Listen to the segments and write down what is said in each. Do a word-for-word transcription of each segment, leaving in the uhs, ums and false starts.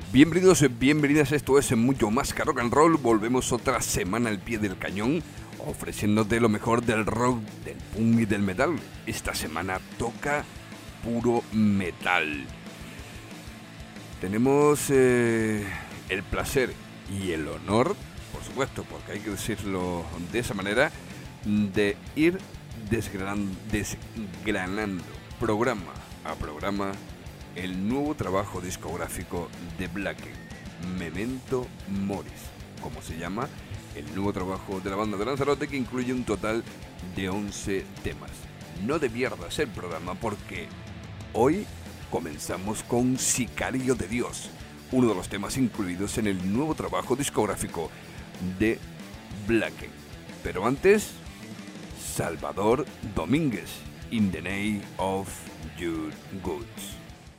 Bienvenidos, bienvenidas, esto es Mucho Más que Rock and Roll. Volvemos otra semana al pie del cañón, ofreciéndote lo mejor del rock, del punk y del metal. Esta semana toca puro metal. Tenemos eh, el placer y el honor, por supuesto, porque hay que decirlo de esa manera, de ir desgranando, desgranando programa a programa el nuevo trabajo discográfico de Blacken, Memento Moris, como se llama el nuevo trabajo de la banda de Lanzarote, que incluye un total de once temas. No te pierdas el programa porque hoy comenzamos con Sicario de Dios, uno de los temas incluidos en el nuevo trabajo discográfico de Blacken. Pero antes, Salvador Domínguez, In the Name of Your Goods.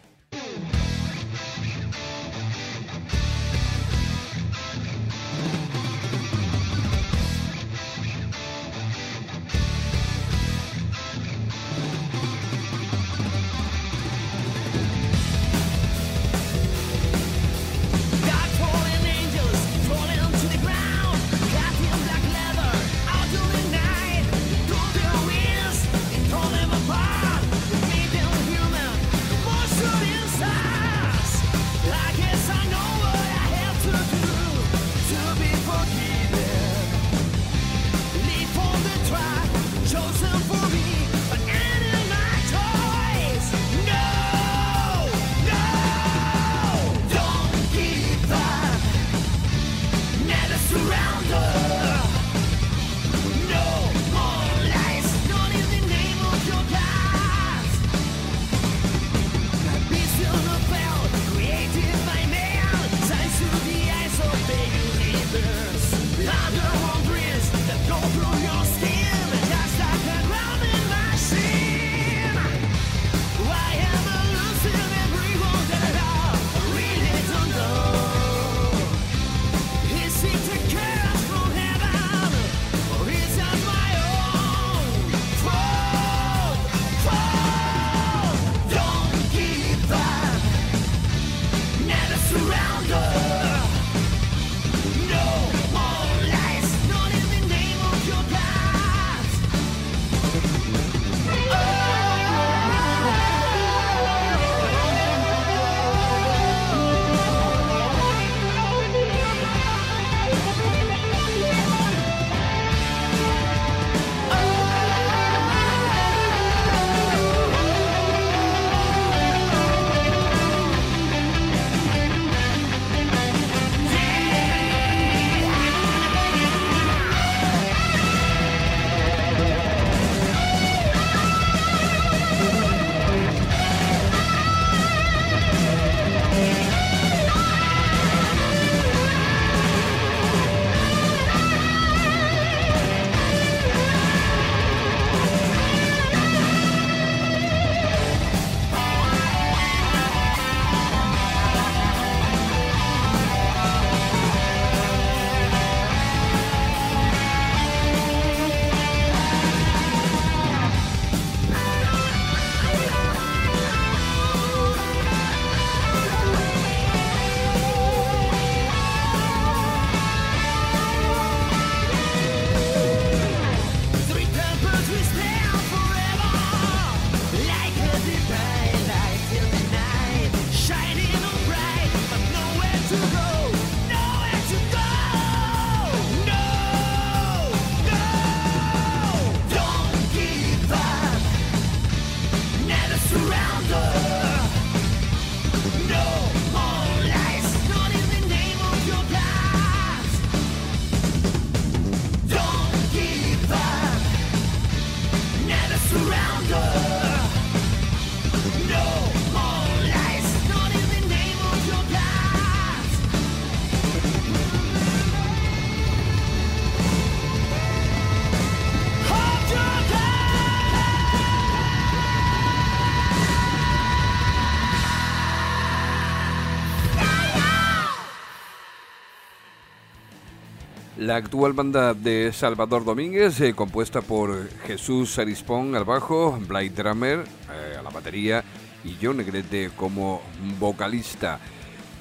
La actual banda de Salvador Domínguez, eh, compuesta por Jesús Arispón al bajo, Blake Drummer eh, a la batería y John Negrete como vocalista.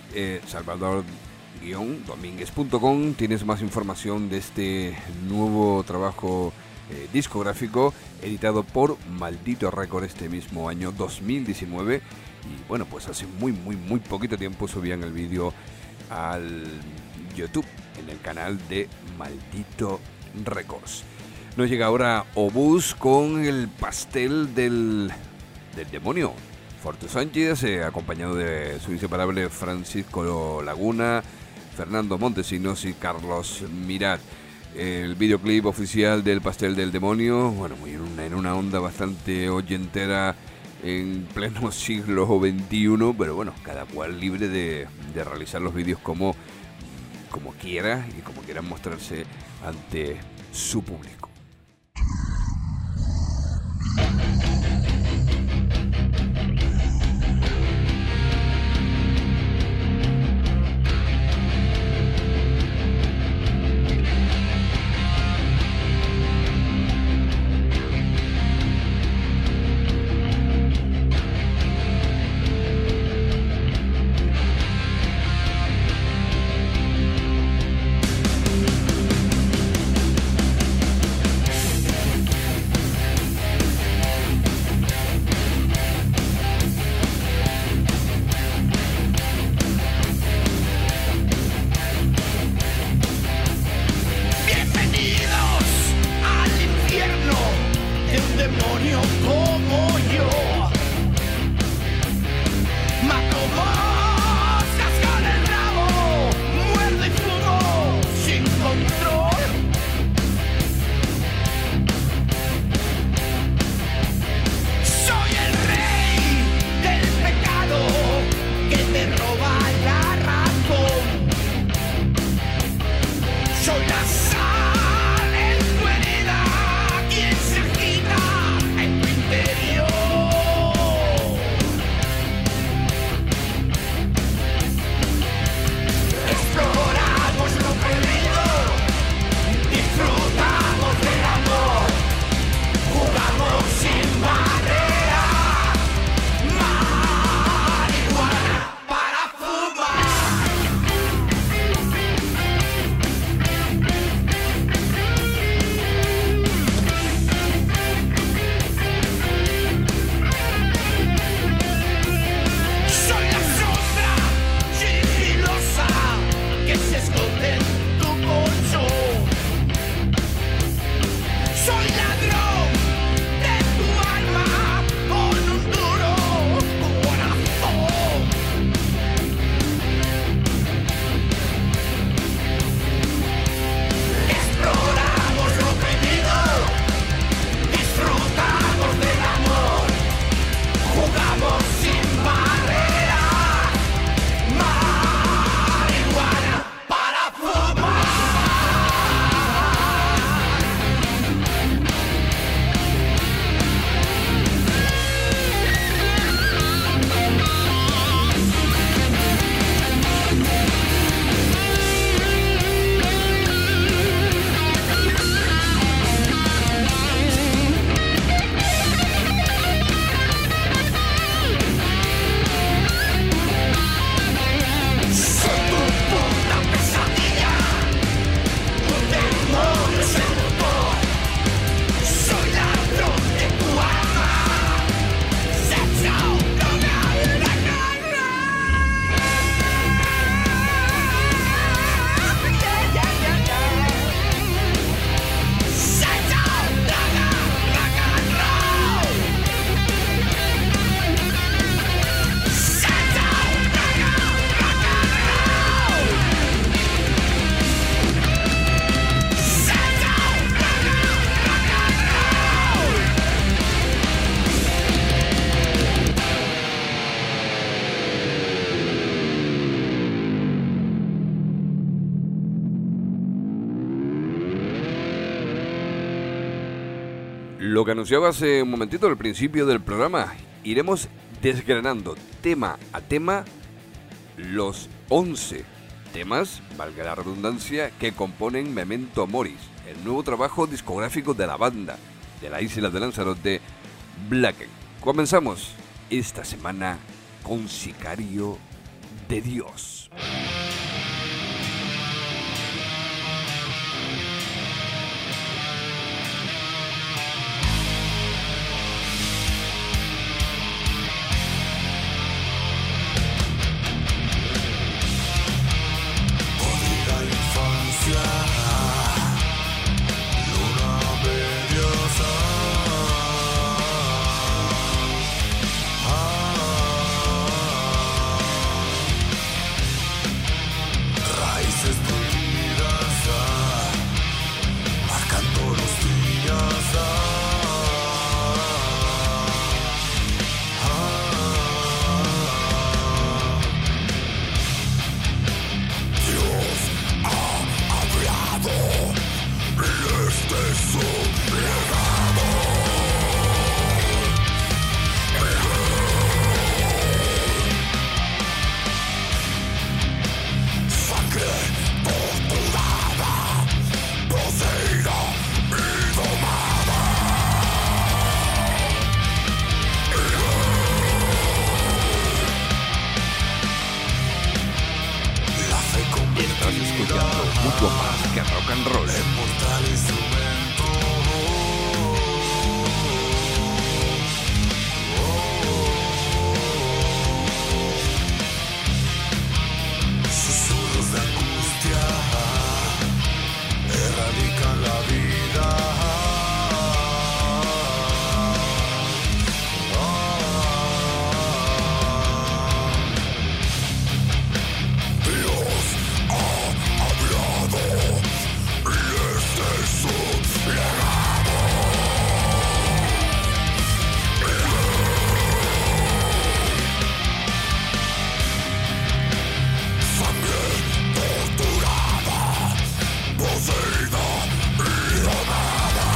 eh, salvador domínguez punto com tienes más información de este nuevo trabajo eh, discográfico editado por Maldito Record este mismo año dos mil diecinueve. Y bueno, pues hace muy muy muy poquito tiempo subían el vídeo al YouTube en el canal de Maldito Records. Nos llega ahora Obús con el pastel del, del demonio. Fortu Sánchez, eh, acompañado de su inseparable Francisco Laguna, Fernando Montesinos y Carlos Mirat. El videoclip oficial del pastel del demonio, bueno, muy en una, en una onda bastante oyentera en pleno siglo veintiuno, pero bueno, cada cual libre de, de realizar los vídeos como, como quiera y como quieran mostrarse ante su público. Lo que anunciaba hace un momentito al principio del programa, iremos desgranando tema a tema los once temas, valga la redundancia, que componen Memento Moris, el nuevo trabajo discográfico de la banda de la isla de Lanzarote, Blacken. Comenzamos esta semana con Sicario de Dios. Mucho más que rock and roll. Susurros de angustia erradican la vida. Dios ha hablado y este es su legado. Sangre torturada, poseída y donada.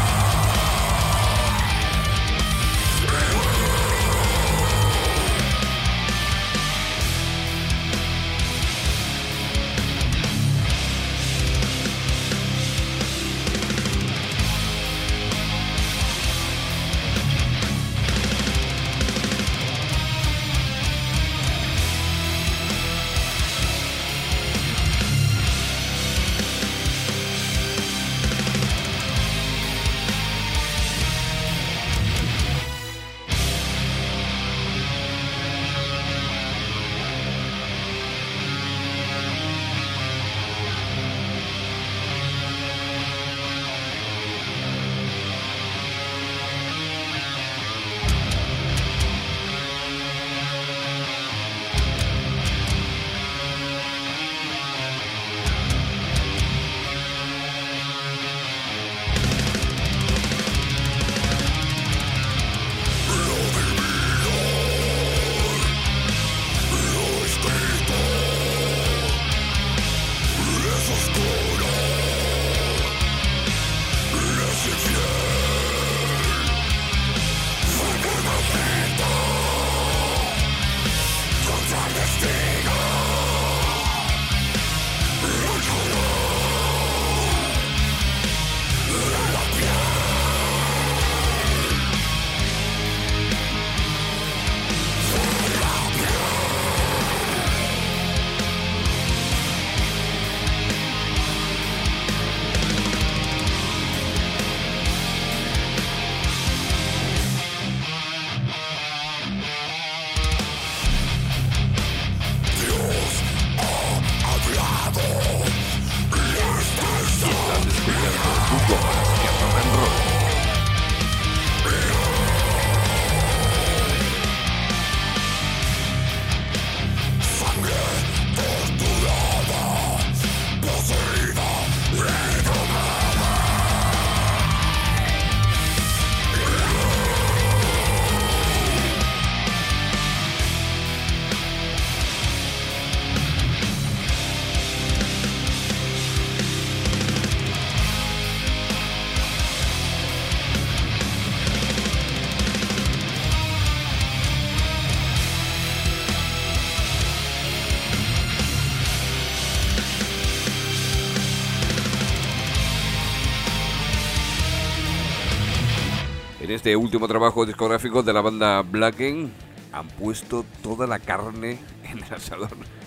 En este último trabajo discográfico de la banda Blacken han puesto toda la carne en el asador.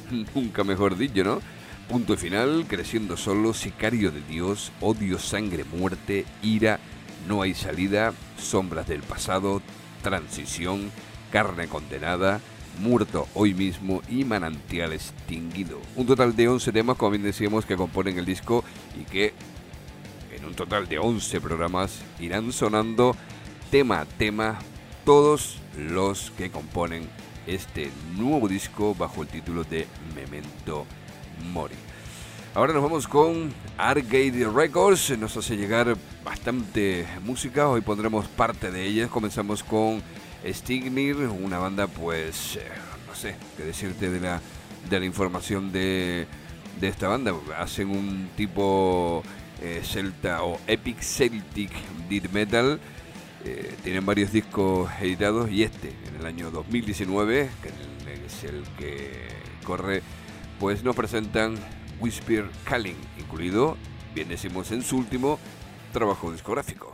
nunca mejor dicho, ¿no? Punto final, creciendo solo, sicario de Dios, odio, sangre, muerte, ira, no hay salida, sombras del pasado, transición, carne condenada, muerto hoy mismo y manantial extinguido. Un total de once temas, como bien decíamos, que componen el disco y que en un total de once programas irán sonando tema a tema todos los que componen este nuevo disco bajo el título de Memento Mori. Ahora nos vamos con Arcade Records, nos hace llegar bastante música, hoy pondremos parte de ella. Comenzamos con Stignir, una banda pues, eh, no sé qué decirte de la, de la información de, de esta banda. Hacen un tipo eh, celta o epic celtic death metal, eh, tienen varios discos editados y este en el año dos mil diecinueve, que es el que corre, pues nos presentan Whisper Calling, incluido, bien decimos, en su último trabajo discográfico.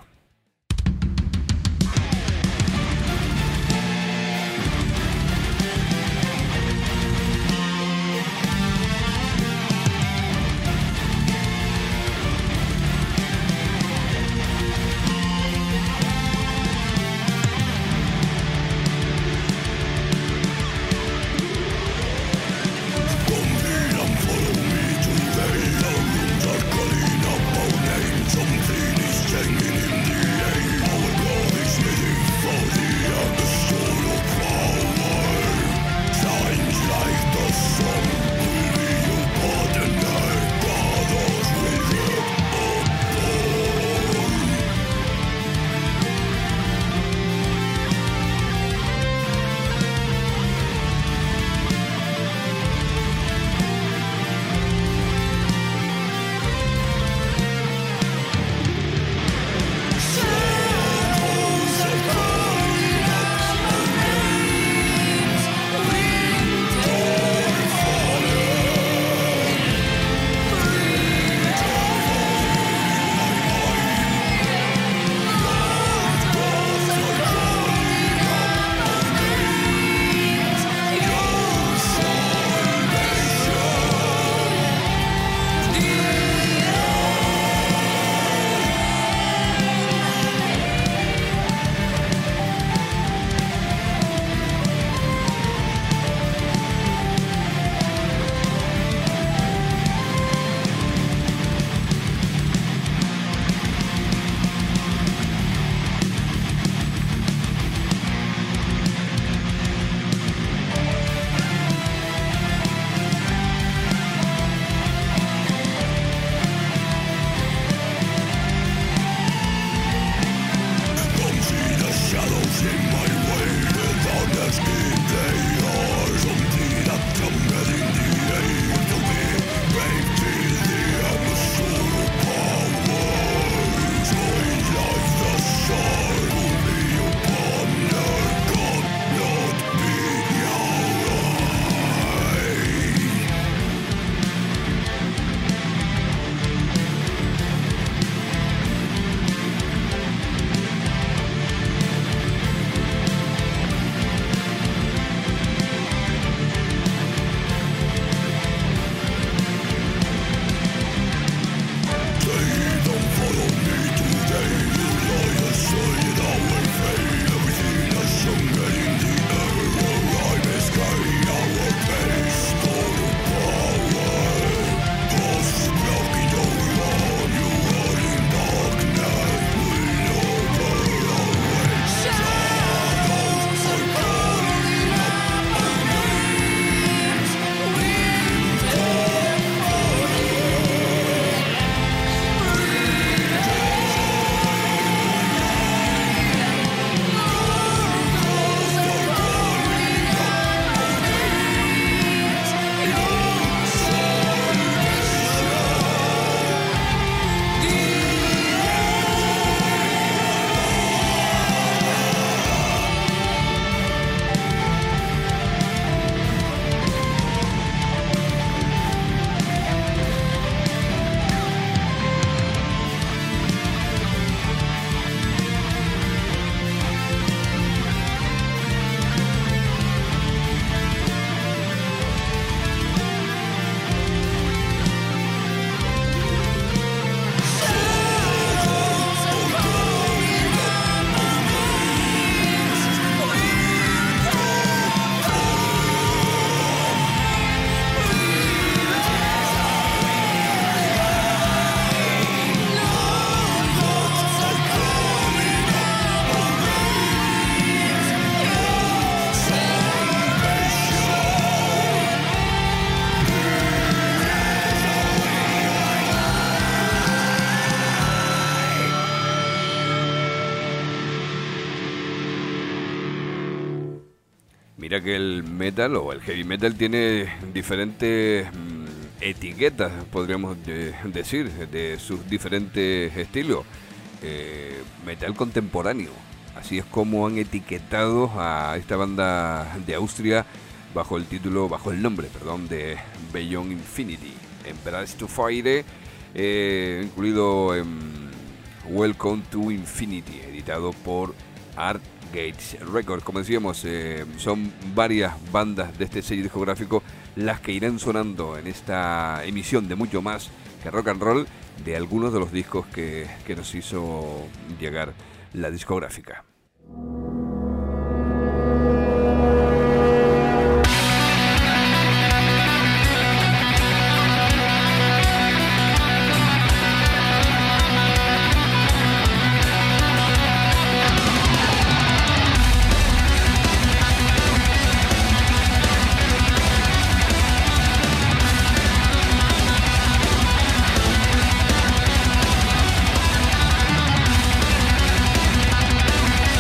Something is changing in mira que el metal o el heavy metal tiene diferentes mm, etiquetas, podríamos de, decir, de sus diferentes estilos. Eh, metal contemporáneo, así es como han etiquetado a esta banda de Austria bajo el título, bajo el nombre, perdón, de Beyond Infinity. Embrace to Fire, eh, incluido en Welcome to Infinity, editado por Art Gates Records. Como decíamos, eh, son varias bandas de este sello discográfico las que irán sonando en esta emisión de mucho más que rock and roll, de algunos de los discos que, que nos hizo llegar la discográfica. We'll be right back.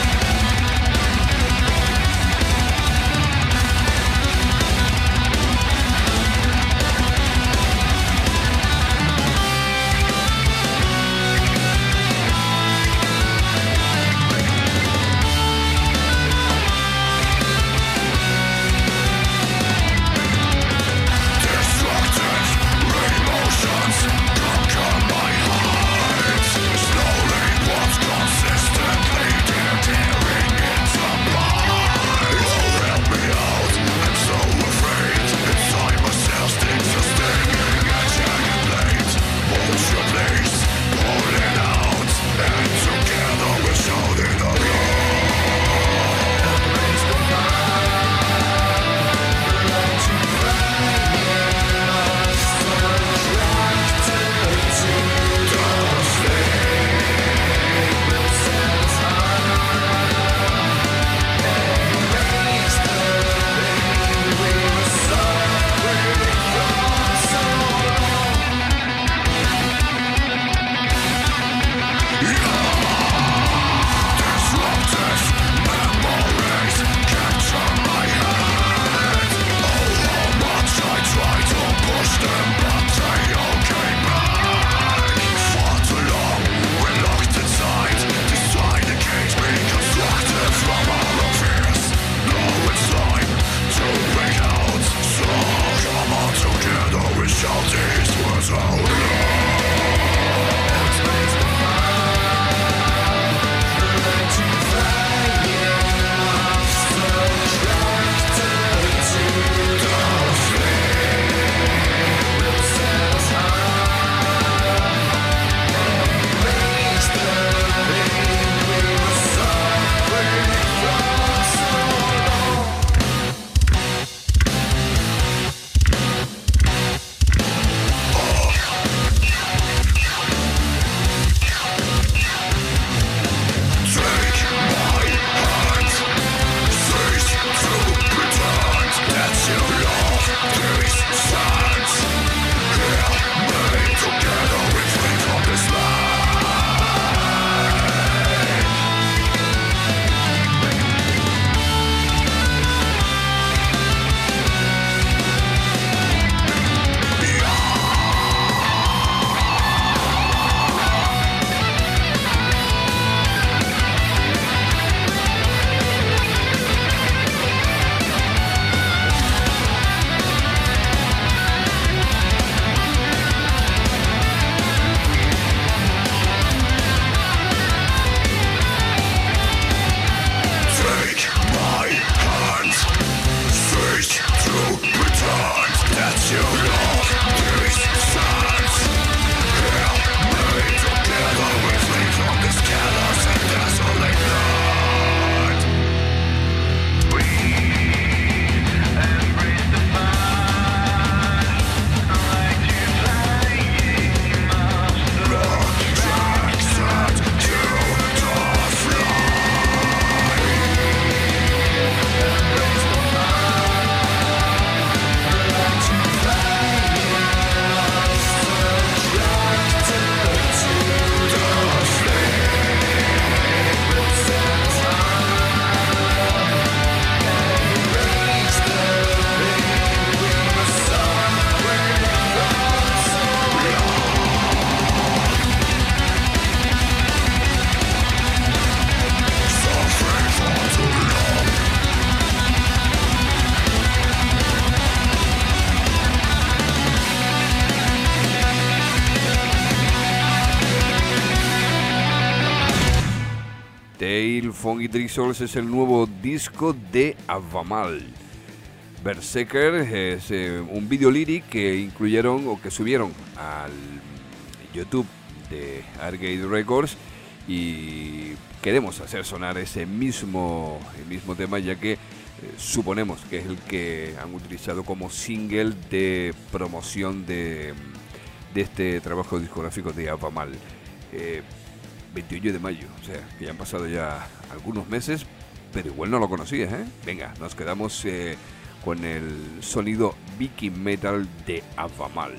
Tale from the Drizzles es el nuevo disco de Avamal. Berserker es eh, un video lyric que incluyeron o que subieron al YouTube de Arcade Records, y queremos hacer sonar ese mismo, el mismo tema, ya que eh, suponemos que es el que han utilizado como single de promoción de, de este trabajo discográfico de Avamal. Eh, veintiuno de mayo, o sea, que ya han pasado ya algunos meses, pero igual no lo conocías, ¿eh? Venga, nos quedamos eh, con el sonido Viking Metal de Avamal.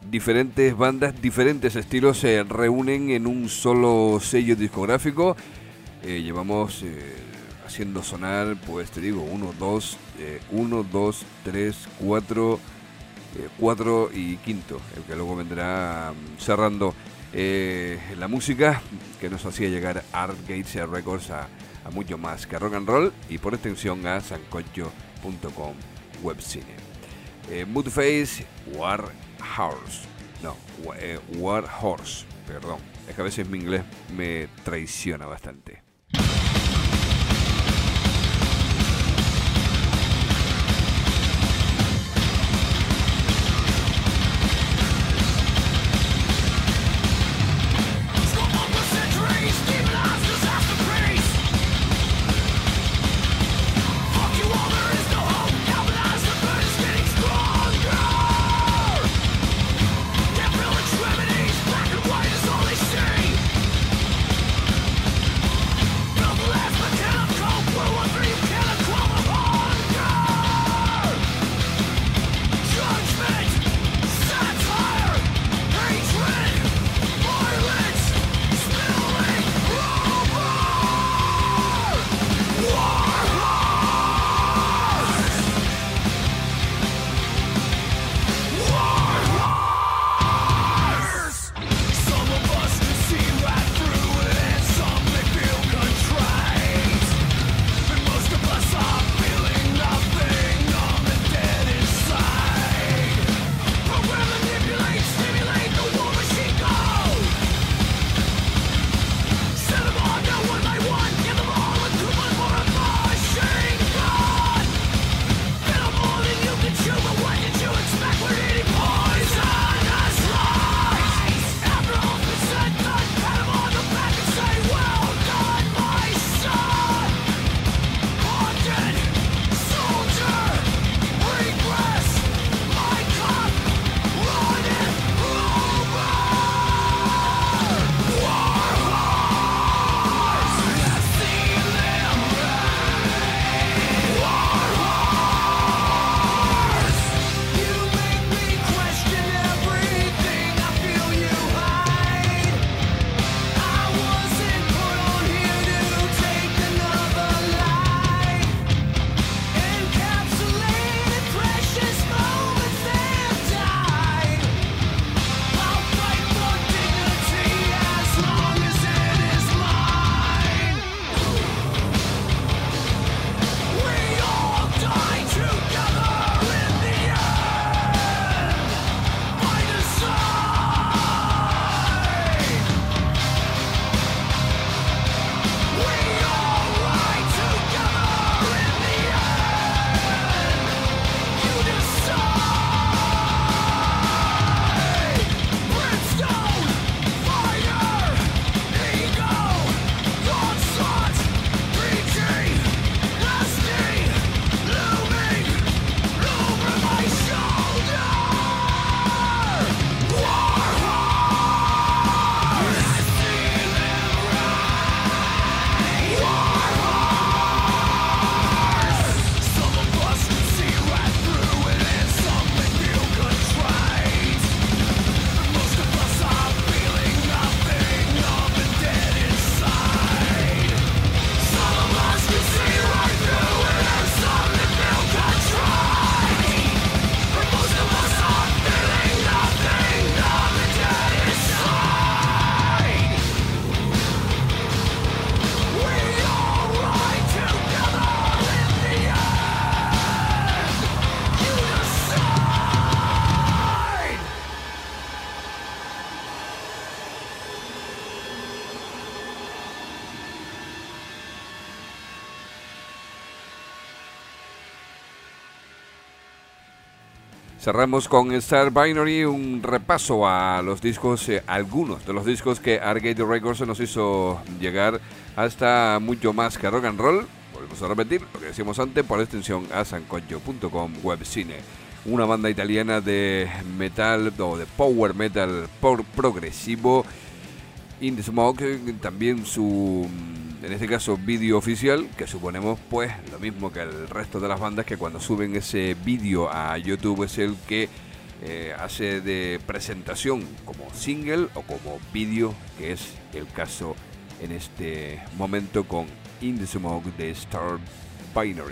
diferentes bandas, diferentes estilos se reúnen en un solo sello discográfico. Eh, llevamos eh, haciendo sonar, pues te digo, uno, dos, eh, uno, dos, tres, cuatro, eh, cuatro y quinto, el que luego vendrá um, cerrando eh, la música que nos hacía llegar Art Gates Records a, a mucho más que rock and roll y por extensión a sancocho punto com webcine. Eh, Mudface, War Horse, no, eh, War Horse, perdón, es que a veces mi inglés me traiciona bastante. Cerramos con Star Binary, un repaso a los discos, eh, algunos de los discos que Art Gates Records nos hizo llegar hasta mucho más que rock and roll. Volvemos a repetir lo que decíamos antes, por extensión a sancocho punto com webcine. Una banda italiana de metal o de power metal por progresivo. In the Smoke, también su, en este caso, vídeo oficial, que suponemos pues lo mismo que el resto de las bandas, que cuando suben ese vídeo a YouTube es el que eh, hace de presentación como single o como vídeo, que es el caso en este momento con In the Smoke de Star Binary.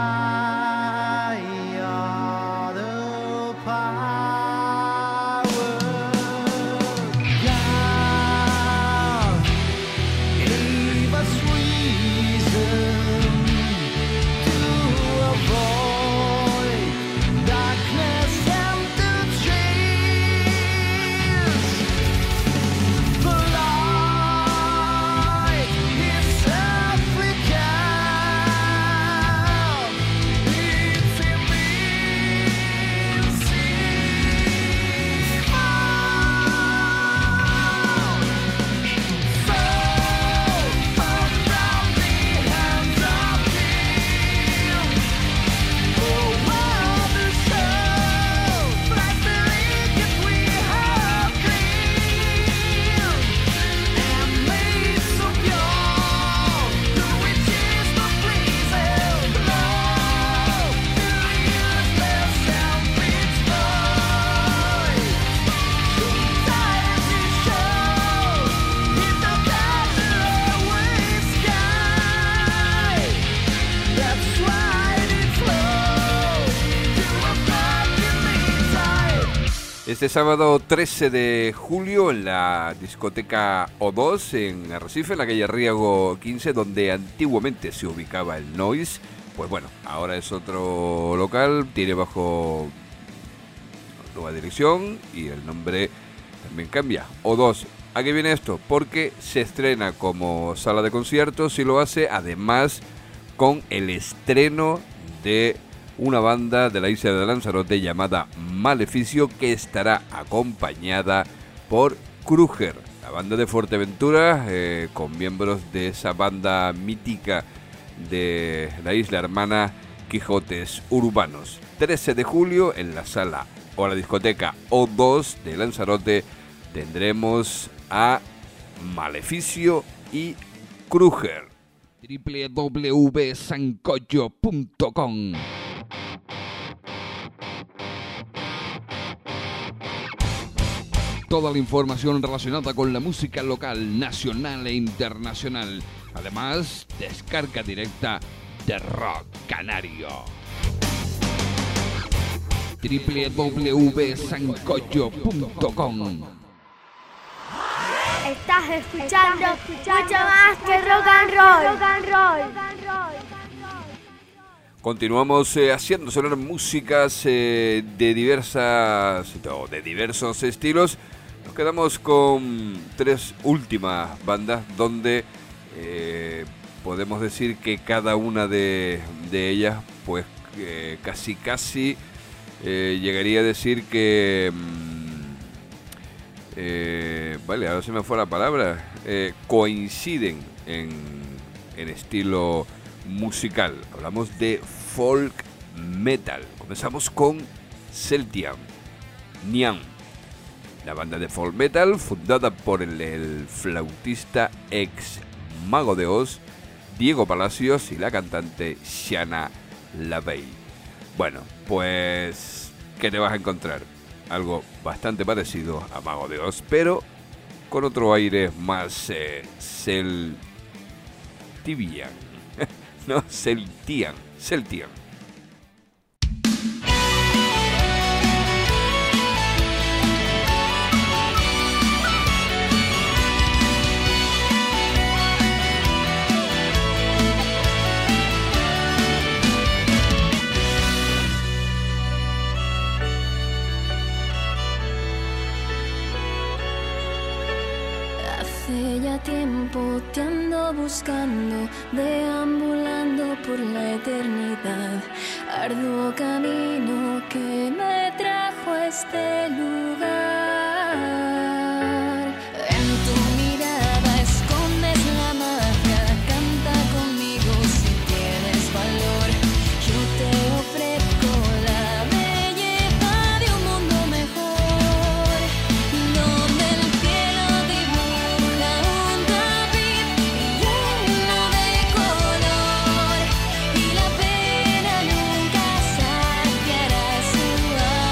Power Este sábado trece de julio en la discoteca O dos en Arrecife, en la calle Riego quince, donde antiguamente se ubicaba el Noise. Pues bueno, ahora es otro local, tiene bajo nueva dirección y el nombre también cambia, O dos. ¿A qué viene esto? Porque se estrena como sala de conciertos y lo hace además con el estreno de una banda de la isla de Lanzarote llamada Maleficio, que estará acompañada por Kruger, la banda de Fuerteventura, eh, con miembros de esa banda mítica de la isla hermana Quijotes Urbanos. trece de julio en la sala o la discoteca O dos de Lanzarote tendremos a Maleficio y Kruger. doble u doble u doble u punto sancocho punto com. Toda la información relacionada con la música local, nacional e internacional. Además, descarga directa de Rock Canario. doble u doble u doble u punto sancocho punto com. Estás escuchando, mucho más que rock and roll. Rock and roll. Continuamos eh, haciendo sonar músicas eh, de diversas o de diversos estilos. Nos quedamos con tres últimas bandas donde eh, podemos decir que cada una de, de ellas pues eh, casi casi eh, llegaría a decir que mm, eh, vale, ahora se me fue la palabra, eh, coinciden en, en estilo musical. Hablamos de folk metal. Comenzamos con Celtian Nian, la banda de folk metal fundada por el, el flautista ex Mago de Oz, Diego Palacios, y la cantante Shana LaVey. Bueno, pues, ¿qué te vas a encontrar? Algo bastante parecido a Mago de Oz, pero con otro aire más eh, celtibian. No, Celtian, Celtian. Hace ya tiempo te ando buscando, deambulando por la eternidad, arduo camino que me trajo a este lugar. En tu mirada escondes la magia, canta conmigo si tienes valor. Yo te ofrezco la belleza de un mundo mejor, donde el cielo dibuja un tapiz lleno de color y la pena nunca saciará su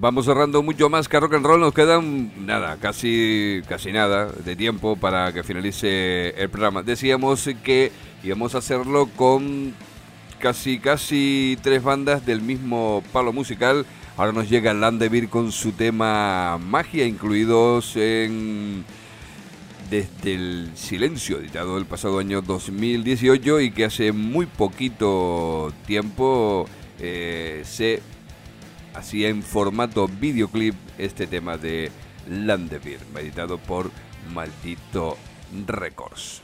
vamos cerrando mucho más que rock and roll. Nos quedan nada, casi, casi nada de tiempo para que finalice el programa. Decíamos que íbamos a hacerlo con casi, casi tres bandas del mismo palo musical. Ahora nos llega Landebir con su tema Magia, incluidos en Desde el Silencio, editado el pasado año dos mil dieciocho, y que hace muy poquito tiempo eh, se hacía en formato videoclip este tema de Landebir, editado por Maldito Records.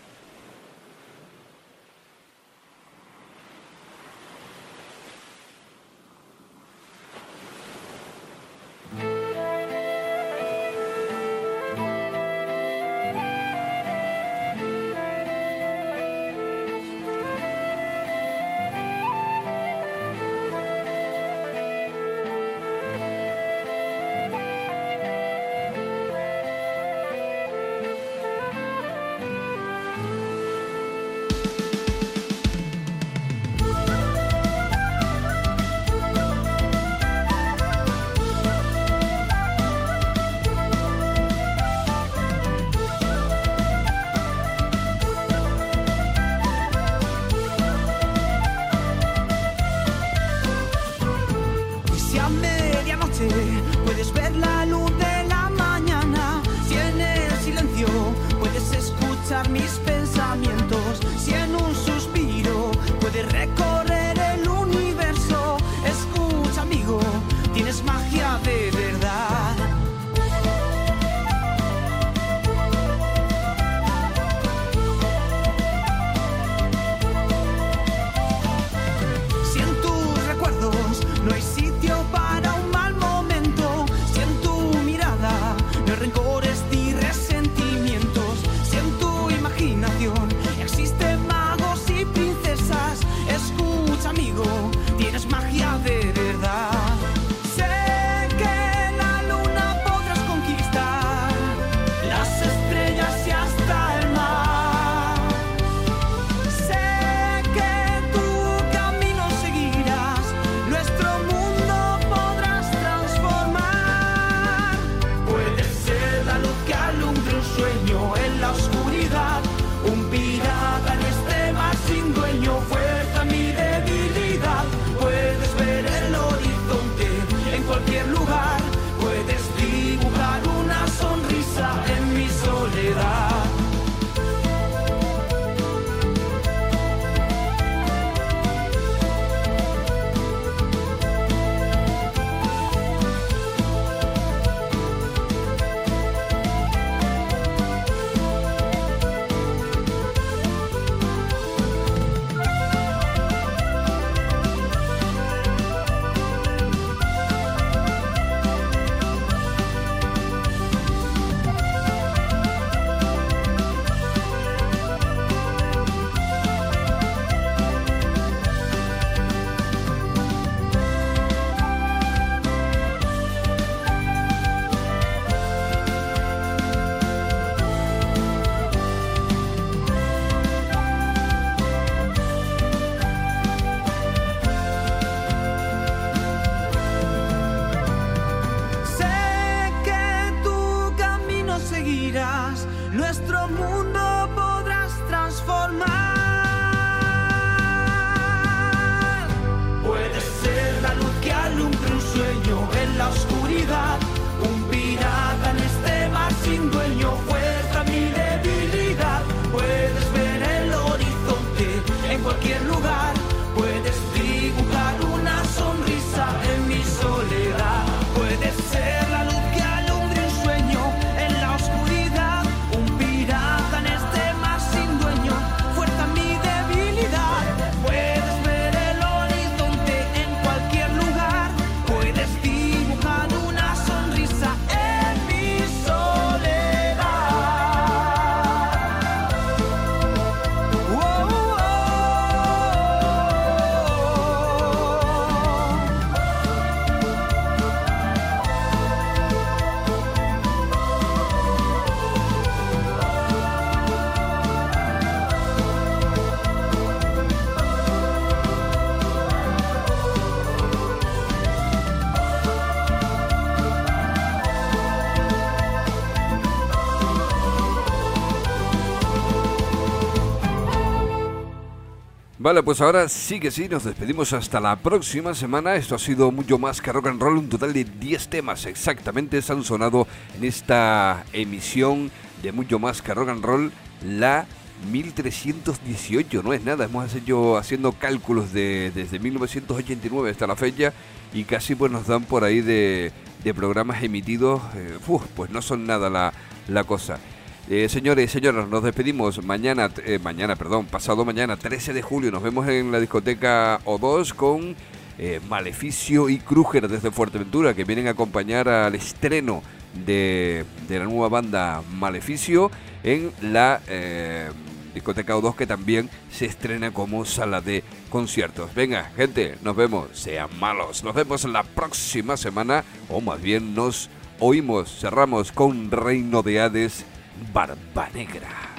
Vale, pues ahora sí que sí, nos despedimos hasta la próxima semana. Esto ha sido mucho más que rock and roll, un total de diez temas exactamente se han sonado en esta emisión de mucho más que rock and roll, la mil trescientos dieciocho, no es nada, hemos hecho haciendo cálculos de, desde mil novecientos ochenta y nueve hasta la fecha y casi pues nos dan por ahí de, de programas emitidos, eh, uf, pues no son nada la, la cosa. Eh, señores y señoras, nos despedimos mañana, eh, mañana, perdón, pasado mañana, trece de julio, nos vemos en la discoteca O dos con eh, Maleficio y Kruger desde Fuerteventura, que vienen a acompañar al estreno de, de la nueva banda Maleficio en la eh, discoteca O dos, que también se estrena como sala de conciertos. Venga, gente, nos vemos, sean malos, nos vemos la próxima semana, o más bien nos oímos, cerramos con Reino de Hades, Barba Negra.